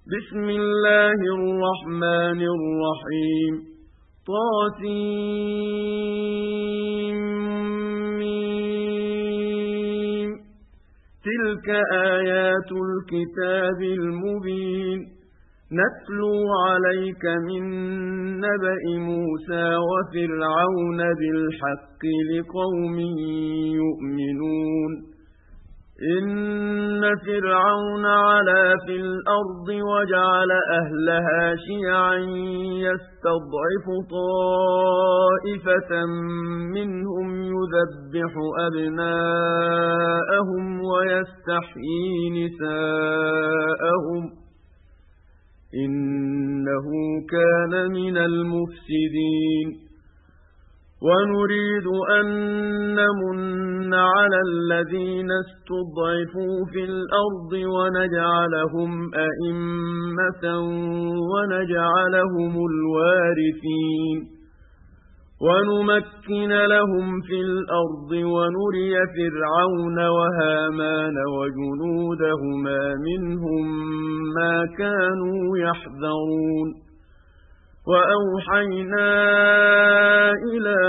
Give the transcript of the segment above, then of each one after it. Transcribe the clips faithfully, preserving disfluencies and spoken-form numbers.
بسم الله الرحمن الرحيم طاسيم تلك آيات الكتاب المبين نتلو عليك من نبأ موسى وفرعون بالحق لقوم يؤمنون إن فرعون علا في الأرض وجعل أهلها شيعا يستضعف طائفة منهم يذبح أبناءهم ويستحيي نساءهم إنه كان من المفسدين ونريد أن نمن على الذين استضعفوا في الأرض ونجعلهم أئمة ونجعلهم الوارثين ونمكن لهم في الأرض ونري فرعون وهامان وجنودهما منهم ما كانوا يحذرون وأوحينا إلى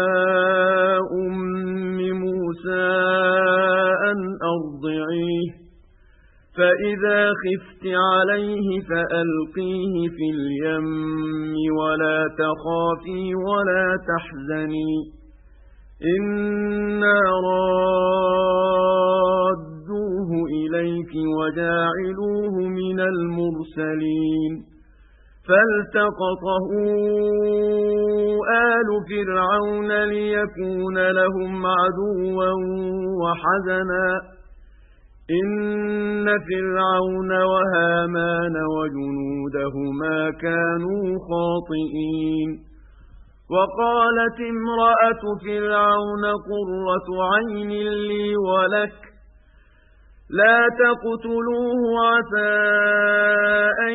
أم موسى أن أرضعيه فإذا خفت عليه فألقيه في اليم ولا تخافي ولا تحزني إنا رادوه إليك وجاعلوه من المرسلين فالتقطه آل فرعون ليكون لهم عدوا وحزنا إن فرعون وهامان وجنودهما كانوا خاطئين وقالت امرأة فرعون قرة عين لي ولك لا تقتلوه عسى أن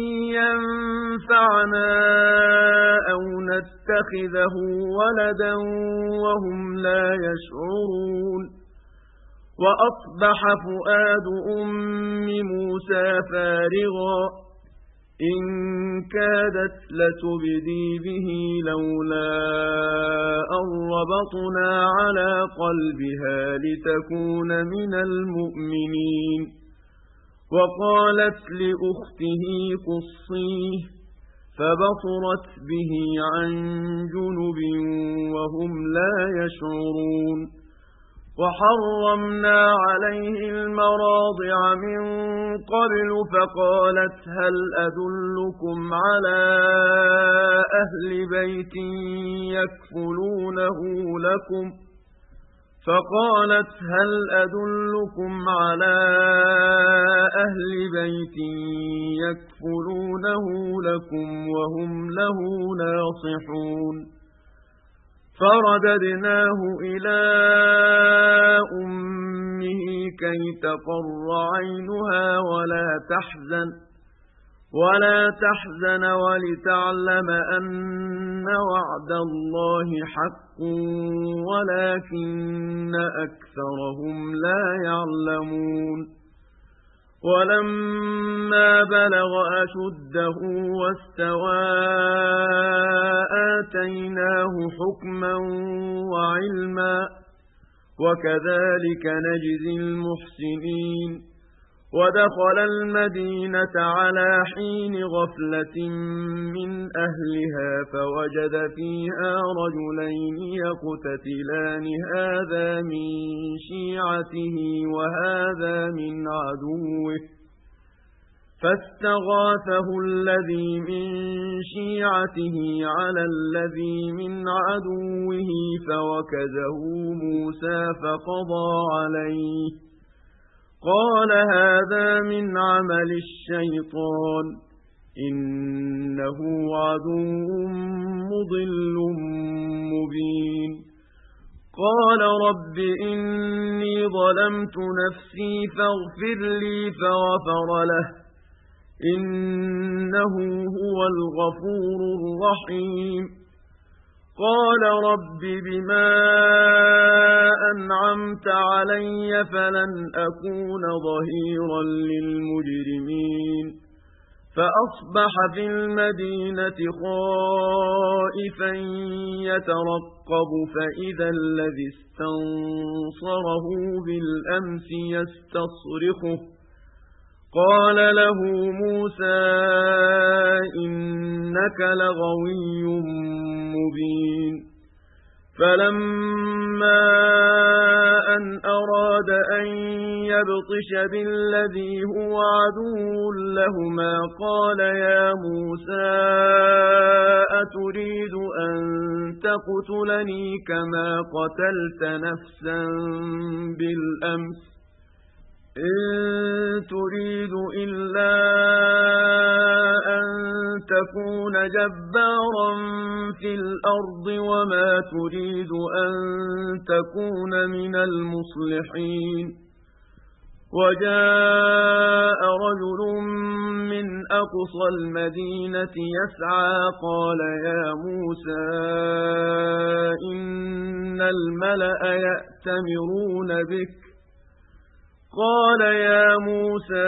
ينفعنا أو نتخذه ولدا وهم لا يشعرون وأصبح فؤاد أم موسى فارغا إن كادت لتبدي به لولا أن ربطنا على قلبها لتكون من المؤمنين وقالت لأخته قصيه فبصرت به عن جنب وهم لا يشعرون وحرمنا عليه المراضع من قبل فقالت هل أدلكم على أهل بيت يكفلونه لكم فقالت هل أدلكم على أهل بيت يكفلونه لكم وهم له ناصحون فرددناه إلى أمه كي تقر عينها ولا تحزن ولا تحزن ولتعلم أن وعد الله حق ولكن أكثرهم لا يعلمون ولما بلغ أشده واستوى آتيناه حكما وعلما وكذلك نجزي المحسنين ودخل المدينة على حين غفلة من أهلها فوجد فيها رجلين يقتتلان هذا من شيعته وهذا من عدوه فاستغاثه الذي من شيعته على الذي من عدوه فوكزه موسى فقضى عليه قال هذا من عمل الشيطان إنه عدو مضل مبين قال رب إني ظلمت نفسي فاغفر لي فغفر له إنه هو الغفور الرحيم قال رب بما أنعمت علي فلن أكون ظهيرا للمجرمين فأصبح في المدينة خائفا يترقب فإذا الذي استنصره بالأمس يستصرخه قال له موسى إنك لغوي مبين فلما أن أراد أن يبطش بالذي هو عدو لهما قال يا موسى أتريد أن تقتلني كما قتلت نفسا بالأمس إن تريد إلا أن تكون جبارا في الأرض وما تريد أن تكون من المصلحين وجاء رجل من أقصى المدينة يسعى قال يا موسى إن الملأ يأتمرون بك قال يا موسى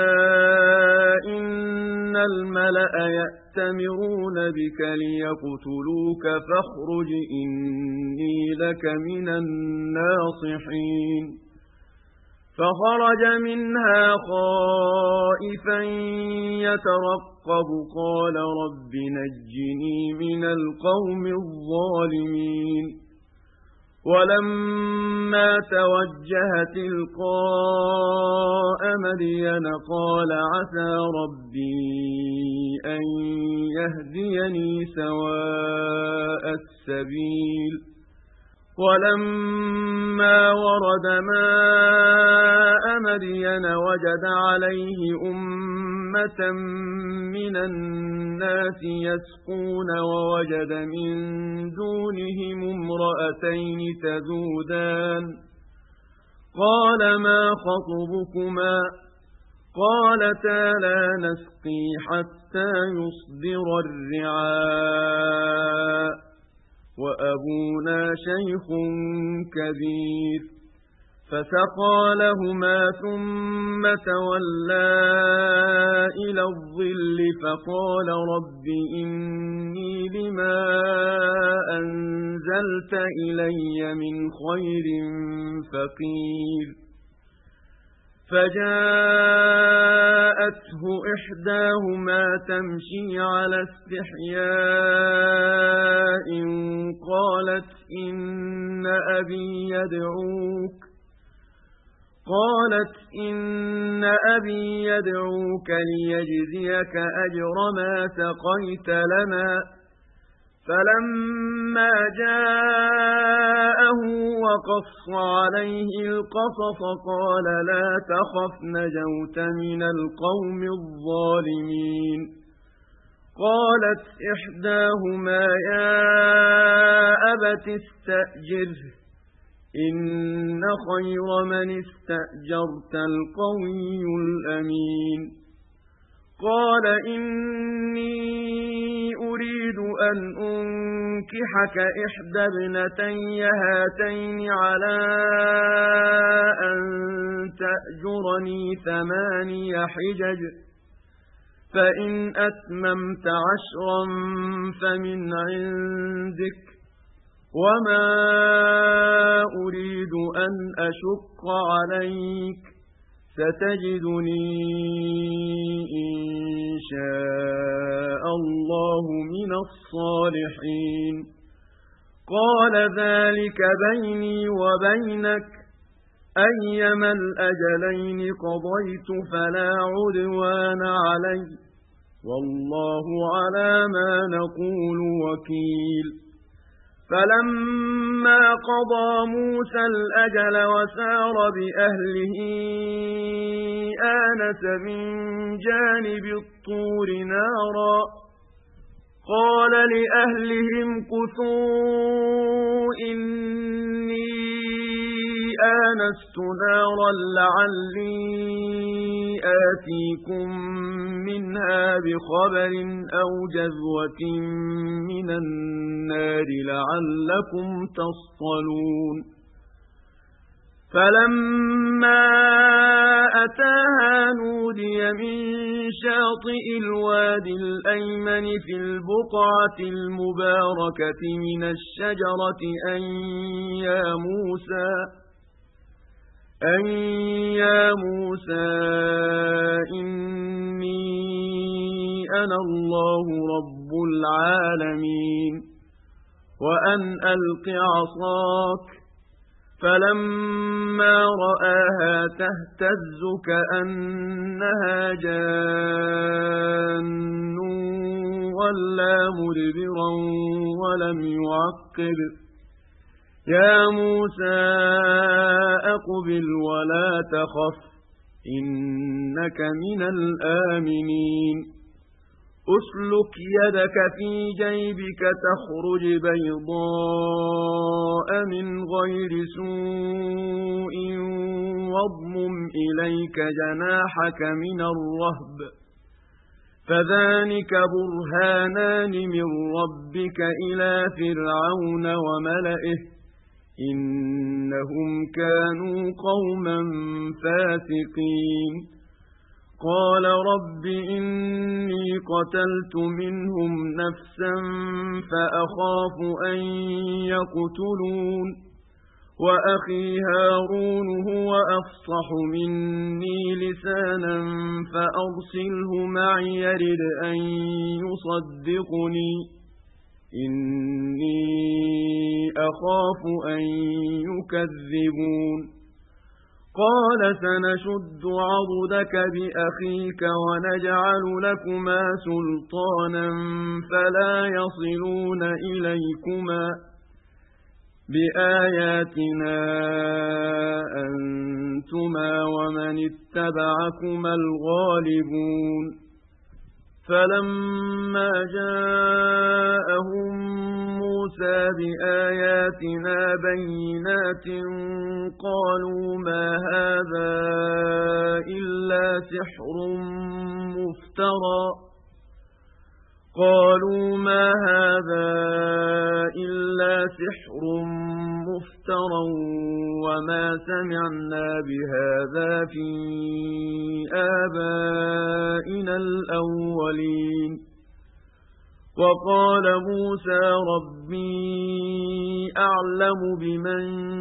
إن الملأ يأتمرون بك ليقتلوك فاخرج إني لك من الناصحين فخرج منها خائفا يترقب قال رب نجني من القوم الظالمين ولما توجه تلقاء مدين قال عسى ربي أن يهديني سواء السبيل ولما ورد ماء مدين وجد عليه أمة من الناس يسقون ووجد من دونهم امرأتين تذودان قال ما خطبكما قالتا لا نسقي حتى يصدر الرعاء وأبونا شيخ كبير فسقى لهما ثم تولى إلى الظل فقال رب إني لما أنزلت إلي من خير فقير فجاءته إحداهما تمشي على استحياء قالت إن أبي يدعوك قالت إن أبي يدعوك ليجزيك أجر ما سقيت لنا فلما جاءه وقص عليه القصص قال لا تخف نجوت من القوم الظالمين قالت إحداهما يا أبت استأجره إن خير من استأجرت القوي الأمين قال إني أريد أن أنكحك إحدى ابنتي هاتين على أن تأجرني ثماني حجج فإن أتممت عشرا فمن عندك وما أريد أن أشق عليك ستجدني إن شاء الله من الصالحين قال ذلك بيني وبينك أيما الأجلين قضيت فلا عدوان علي والله على ما نقول وكيل فلما قضى موسى الأجل وسار بأهله آنس من جانب الطور نارا قال لأهلهم كثوا إني آنست نارا لعلي آتيكم منها بخبر أو جذوة من النار لعلكم تصطلون فَلَمَّا أَتَاهَا نُودِيَ مِن شَاطِئِ الْوَادِ الْأَيْمَنِ فِي الْبُقْعَةِ الْمُبَارَكَةِ مِنَ الشَّجَرَةِ أَن يَا مُوسَى أَن يَا مُوسَى إِنِّي أَنَا اللَّهُ رَبُّ الْعَالَمِينَ وَأَنْ أَلْقِ عَصَاكَ فَلَمَّا رَآهَا تَهْتَزُّ كَأَنَّهَا جَانٌّ وَلَّىٰ مُدْبِرًا وَلَمْ يُعَقِّبْ يَا مُوسَى أَقْبِلْ وَلَا تَخَفْ إِنَّكَ مِنَ الْآمِنِينَ أُسْلُكْ يَدَكَ فِي جَيْبِكَ تَخْرُجْ بَيْضَاءَ مِنْ غَيْرِ سُوءٍ وَاضْمُمْ إِلَيْكَ جَنَاحَكَ مِنَ الرَّهْبِ فَذَانِكَ بُرْهَانَانِ مِنْ رَبِّكَ إِلَى فِرْعَوْنَ وَمَلَئِهِ إِنَّهُمْ كَانُوا قَوْمًا فَاسِقِينَ قَالَ رَبِّ إِنِّي قَتَلْتُ مِنْهُمْ نَفْسًا فَأَخَافُ أَن يَقْتُلُونِ وَأَخِي هَارُونُ هُوَ أَفْصَحُ مِنِّي لِسَانًا فَأَرْسِلْهُ مَعِيَ يَرِدْ أَن يُصَدِّقُنِي إِنِّي أَخَافُ أَن يُكَذِّبُونِ قَالَ سَنَشُدُّ عَضُدَكَ بِأَخِيكَ وَنَجْعَلُ لَكُمَا سُلْطَانًا فَلَا يَصِلُونَ إِلَيْكُمَا بِآيَاتِنَا أَنتُمَا وَمَنِ اتَّبَعَكُمَا الْغَالِبُونَ فَلَمَّا جَاءَهُم مُوسَى بِآيَاتِنَا بَيِّنَاتٍ قَالُوا مَا هَذَا إِلَّا سِحْرٌ مُفْتَرًى قَالُوا مَا هَذَا إِلَّا سِحْرٌ مُفْتَرًى وَمَا سَمِعْنَا بِهَذَا فِي آبَائِنَا الْأَوَّلِينَ وَقَالَ مُوسَى رَبِّي أَعْلَمُ بِمَنْ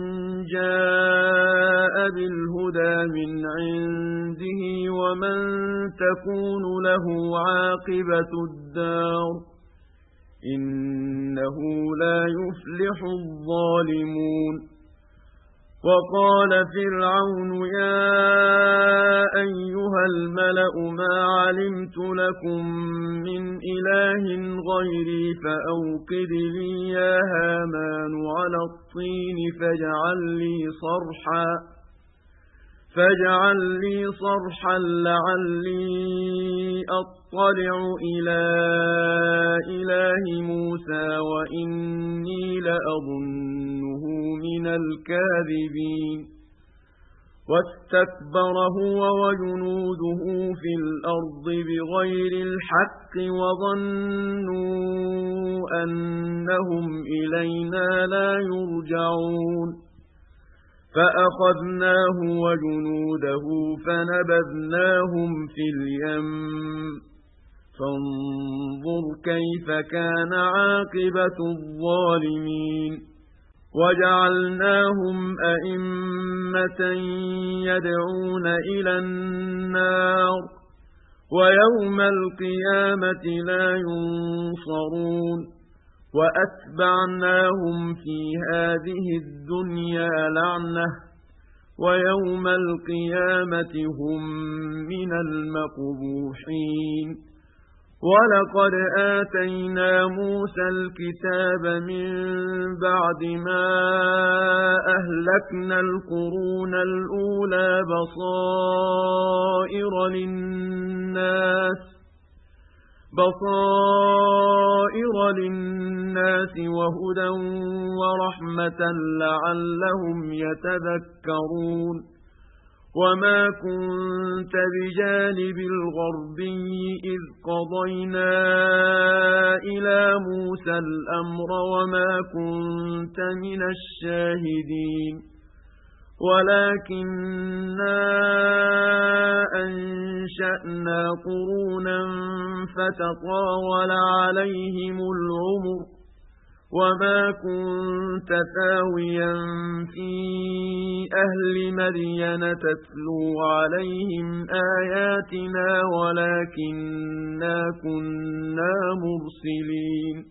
جَاءَ بِالْهُدَى مِنْ عِنْدِهِ وَمَنْ تَكُونُ لَهُ عَاقِبَةُ الدَّارِ إِنَّهُ لَا يُفْلِحُ الظَّالِمُونَ وَقَالَ فِرْعَوْنُ يَا أَيُّهَا الْمَلَأُ مَا عَلِمْتُ لَكُمْ مِنْ إِلَٰهٍ غَيْرِي فَأَوْقِدْ لِي يَا هَامَانُ عَلَى الطِّينِ فَاجْعَل لِّي صَرْحًا فَاجْعَل لِّي صَرْحًا لَّعَلِّي أَطَّلِعُ إِلَىٰ إِلَٰهِ مُوسَىٰ وَإِنِّي لَأَظُنُّهُ مِنَ الْكَاذِبِينَ وَاسْتَكْبَرَ هُوَ وَجُنُودُهُ فِي الْأَرْضِ بِغَيْرِ الْحَقِّ وَظَنُّوا أَنَّهُمْ إِلَيْنَا لَا يُرْجَعُونَ فَأَخَذْنَاهُ وَجُنُودَهُ فَنَبَذْنَاهُمْ فِي الْيَمِّ فَانظُرْ كَيْفَ كَانَ عَاقِبَةُ الظَّالِمِينَ وَجَعَلْنَاهُمْ أَئِمَّةً يَدْعُونَ إِلَى النَّارِ وَيَوْمَ الْقِيَامَةِ لَا يُنصَرُونَ وَأَتْبَعْنَاهُمْ فِي هَذِهِ الدُّنْيَا لَعْنَةً وَيَوْمَ الْقِيَامَةِ هُمْ مِنَ الْمَقْبُوحِينَ وَلَقَدْ آتَيْنَا مُوسَى الْكِتَابَ مِنْ بَعْدِ مَا أَهْلَكْنَا الْقُرُونَ الْأُولَى بَصَائِرَ لِلنَّاسِ بَصَائِرَ لِلنَّاسِ وَهُدًى وَرَحْمَةً لَعَلَّهُمْ يَتَذَكَّرُونَ وَمَا كُنْتَ بِجَانِبِ الْغَرْبِيِّ إِذْ قَضَيْنَا إِلَى مُوسَى الْأَمْرَ وَمَا كُنْتَ مِنَ الشَّاهِدِينَ ولكننا أنشأنا قرونا فتطاول عليهم العمر وما كنت ثاويا في أهل مدين تتلو عليهم آياتنا ولكننا كنا مرسلين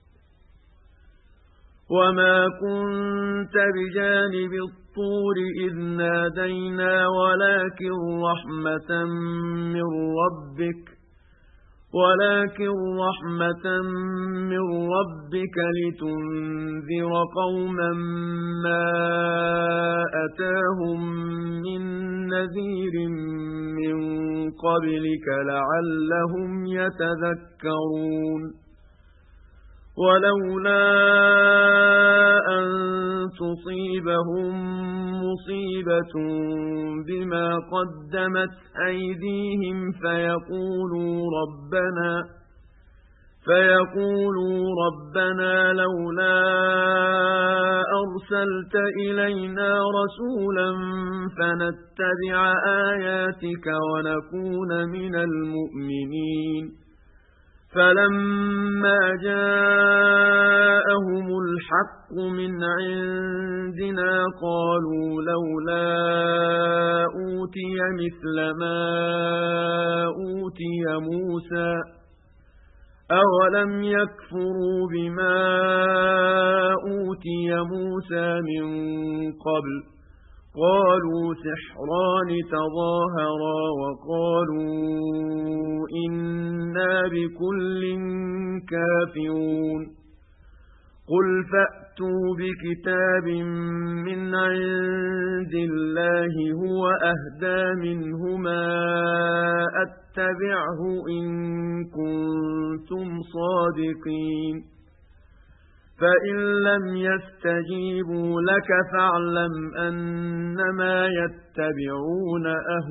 وما كنت بجانب الطور إذ نادينا ولكن رحمة من ربك ولكن رحمة من ربك لتنذر قوما ما أتاهم من نذير من قبلك لعلهم يتذكرون ولولا أن تصيبهم مصيبة بما قدمت أيديهم فيقولوا ربنا فيقولوا ربنا لولا أرسلت إلينا رسولا فنتبع آياتك ونكون من المؤمنين فلما جاءهم الحق من عندنا قالوا لولا أوتي مثل ما أوتي موسى أولم يكفروا بما أوتي موسى من قبل قالوا سحران تظاهرا وقالوا إنا بكل كافرون قل فأتوا بكتاب من عند الله هو أهدى منهما أتبعه إن كنتم صادقين فإن لم يستجيبوا لك فاعلم أنما يتبعون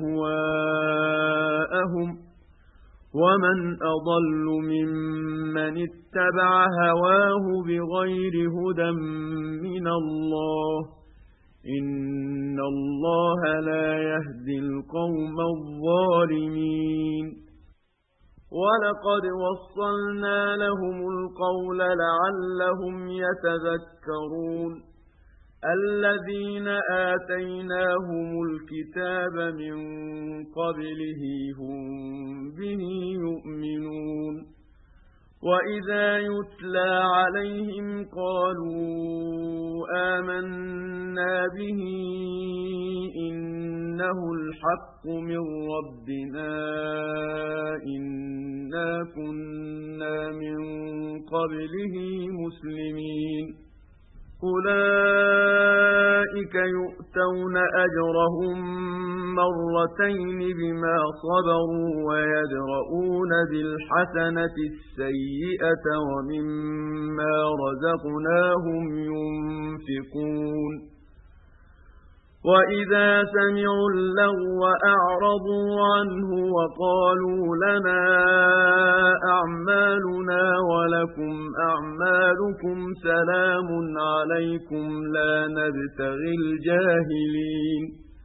أهواءهم ومن أضل ممن اتبع هواه بغير هدى من الله إن الله لا يهدي القوم الظالمين ولقد وصلنا لهم القول لعلهم يتذكرون الذين آتيناهم الكتاب من قبله هم به يؤمنون وإذا يتلى عليهم قالوا آمنا به إنه الحق من ربنا إنا كنا من قبله مسلمين أولئك يؤتون أجرهم مرتين بما صبروا ويدرؤون بالحسنة السيئة ومما رزقناهم ينفقون وإذا سمعوا اللغو أعرضوا عنه وقالوا لنا أعمالنا ولكم أعمالكم سلام عليكم لا نبتغي الجاهلين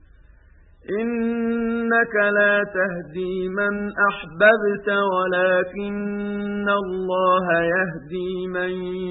إنك لا تهدي من أحببت ولكن الله يهدي من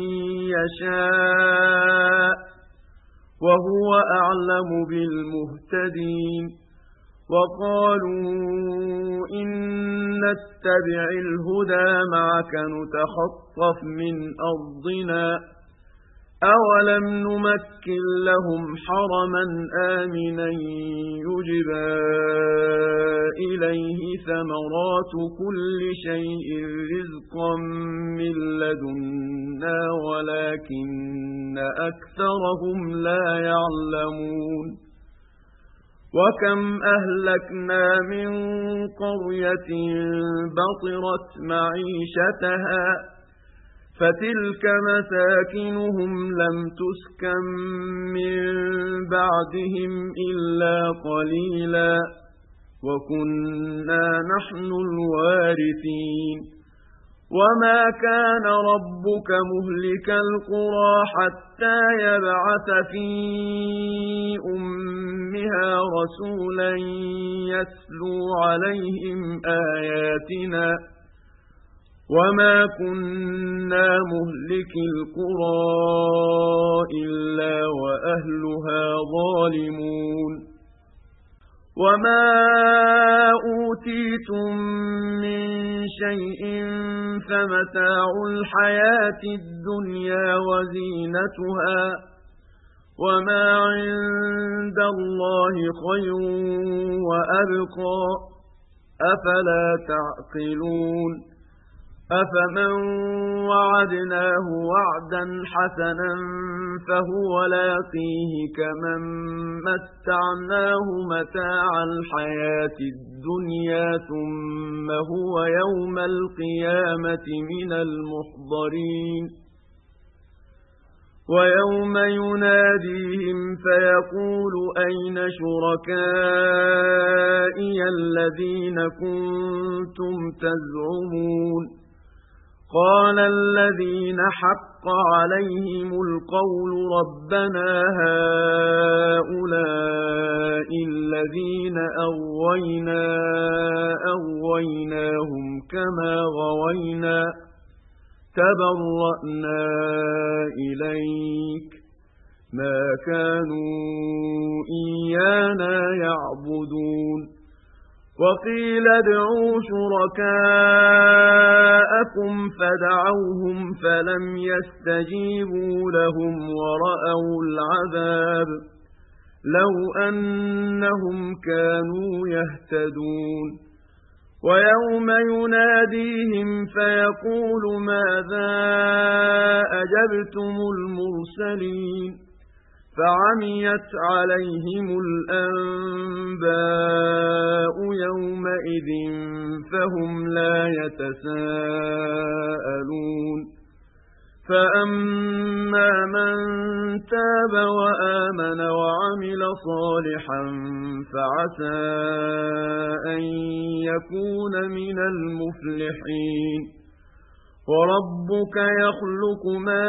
يشاء وهو أعلم بالمهتدين وقالوا إن نتبع الهدى معك نتخطف من أرضنا أولم نمكن لهم حرما آمنا يجبى إليه ثمرات كل شيء رزقا من لدنا ولكن أكثرهم لا يعلمون وكم أهلكنا من قرية بطرت معيشتها فتلك مساكنهم لم تسكن من بعدهم إلا قليلا وكنا نحن الوارثين وما كان ربك مهلك القرى حتى يبعث في أمها رسولا يتلو عليهم آياتنا وما كنا مهلك القرى إلا وأهلها ظالمون وما أوتيتم من شيء فمتاع الحياة الدنيا وزينتها وما عند الله خير وأبقى أفلا تعقلون أفمن وعدناه وعدا حسنا فهو لاقيه كمن متعناه متاع الحياة الدنيا ثم هو يوم القيامة من المحضرين ويوم يناديهم فيقول أين شركائي الذين كنتم تزعمون قال الذين حق عليهم القول ربنا هؤلاء الذين أغوينا أغويناهم كما غوينا تبرأنا إليك ما كانوا إيانا يعبدون وقيل ادعوا شركاءكم فدعوهم فلم يستجيبوا لهم ورأوا العذاب لو أنهم كانوا يهتدون ويوم يناديهم فيقول ماذا أجبتم المرسلين فعميت عليهم الأنباء يومئذ فهم لا يتساءلون فأما من تاب وآمن وعمل صالحا فعسى أن يكون من المفلحين وربك يخلق ما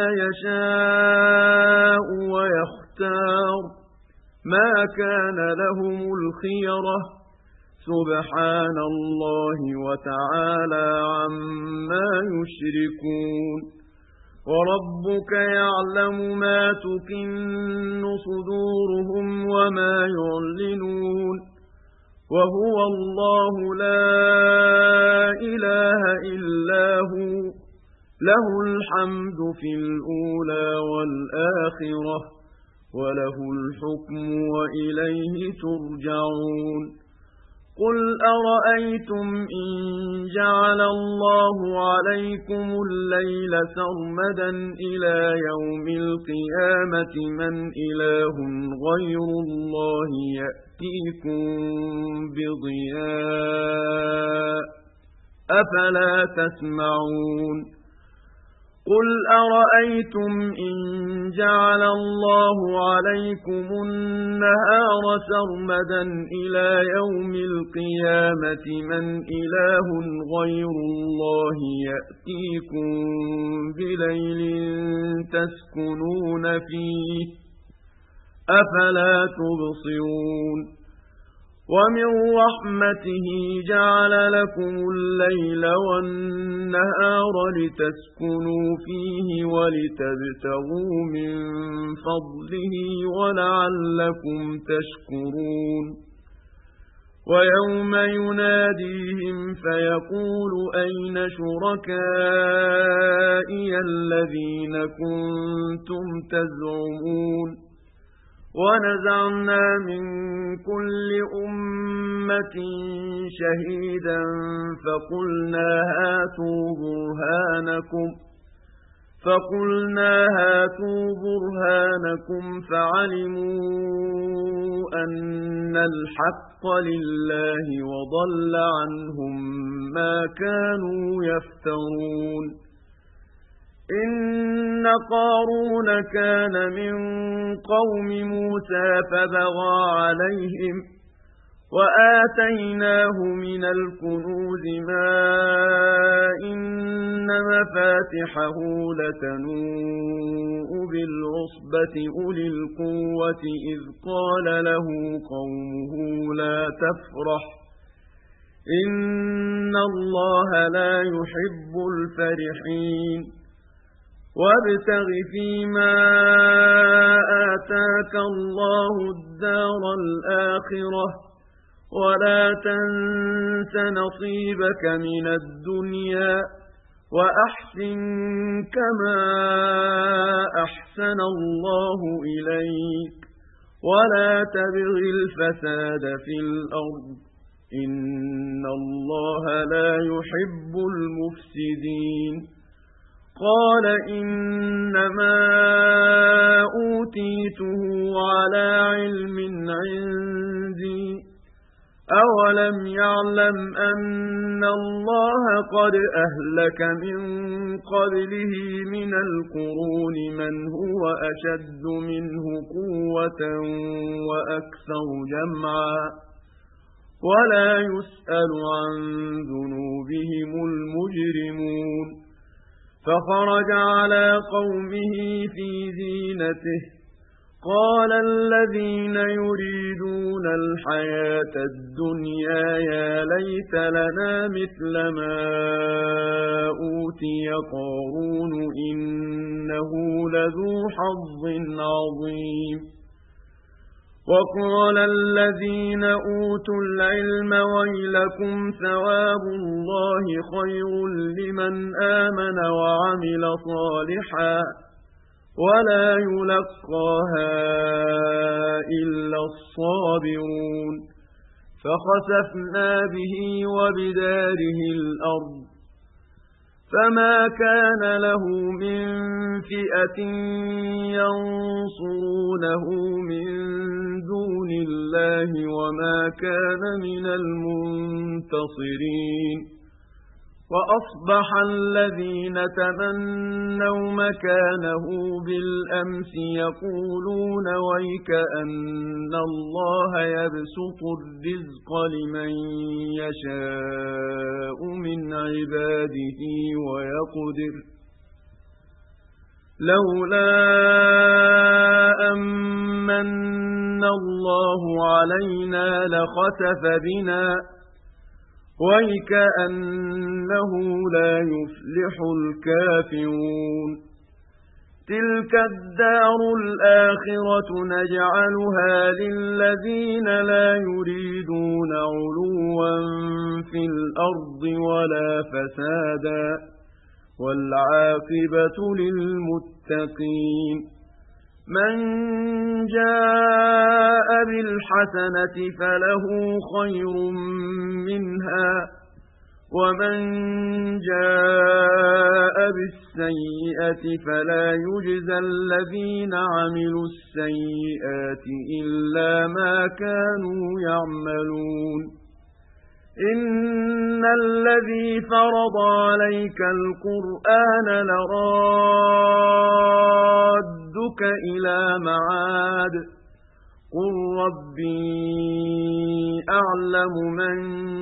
يشاء ويختار ما كان لهم الخيرة سبحان الله وتعالى عما يشركون وربك يعلم ما تكن صدورهم وما يعلنون وهو الله لا إله إلا هو له الحمد في الأولى والآخرة وله الحكم وإليه ترجعون قل أرأيتم إن جعل الله عليكم الليل سرمدا إلى يوم القيامة من إله غير الله يأتيكم بضياء أفلا تسمعون قل أرأيتم إن جعل الله عليكم النهار سرمدا إلى يوم القيامة من إله غير الله يأتيكم بليل تسكنون فيه أفلا تبصرون ومن رحمته جعل لكم الليل والنهار لتسكنوا فيه ولتبتغوا من فضله ولعلكم تشكرون ويوم يناديهم فيقول أين شركائي الذين كنتم تزعمون ونزعنا من كل أمة شهيدا فقلنا هاتوا برهانكم فقلنا هاتوا برهانكم فعلموا أن الحق لله وضل عنهم ما كانوا يفترون إن قارون كان من قوم موسى فبغى عليهم وآتيناه من الكنوز ما إن مفاتحه لتنوء بالعصبة أولي القوة إذ قال له قومه لا تفرح إن الله لا يحب الفرحين وابتغ فيما آتاك الله الدار الآخرة ولا تنس نصيبك من الدنيا وأحسن كما أحسن الله إليك ولا تبغ الفساد في الأرض إن الله لا يحب المفسدين قال إنما أوتيته على علم عندي أولم يعلم أن الله قد أهلك من قبله من القرون من هو أشد منه قوة وأكثر جمعا ولا يسأل عن ذنوبهم المجرمون فخرج على قومه في زينته قال الذين يريدون الحياة الدنيا يا ليت لنا مثل ما أوتي قارون إنه لذو حظ عظيم وقال الذين أوتوا العلم ويلكم ثواب الله خير لمن آمن وعمل صالحا ولا يلقاها إلا الصابرون فخسفنا به وبداره الأرض فما كان له من فئة ينصرونه من دون الله وما كان من المنتصرين وأصبح الذين تمنوا مكانه بالأمس يقولون ويكأن الله يبسط الرزق لمن يشاء من عباده ويقدر لولا أمن الله علينا لخسف بنا ويكأنه لا يفلح الكافرون تلك الدار الآخرة نجعلها للذين لا يريدون علوا في الأرض ولا فسادا والعاقبة للمتقين من جاء بالحسنة فله خير منها ومن جاء بالسيئة فلا يجزى الذين عملوا السيئات إلا ما كانوا يعملون إن الذي فرض عليك القرآن لرادك إلى معاد قل ربي أعلم من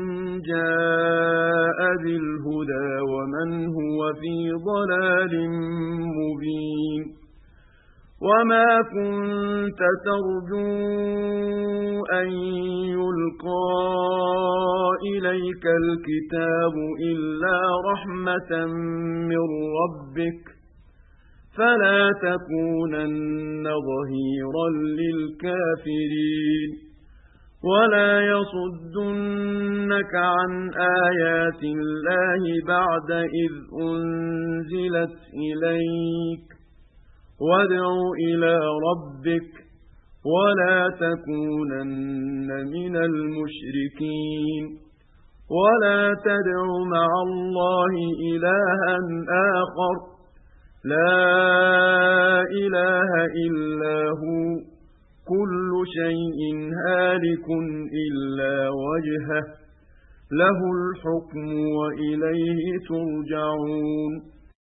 جاء بالهدى ومن هو في ضلال مبين وما كنت ترجو أن يلقى إليك الكتاب إلا رحمة من ربك فلا تكونن ظهيرا للكافرين ولا يصدنك عن آيات الله بعد إذ أنزلت إليك وادع إلى ربك ولا تكونن من المشركين ولا تدع مع الله إلها آخر لا إله إلا هو كل شيء هالك إلا وجهه له الحكم وإليه ترجعون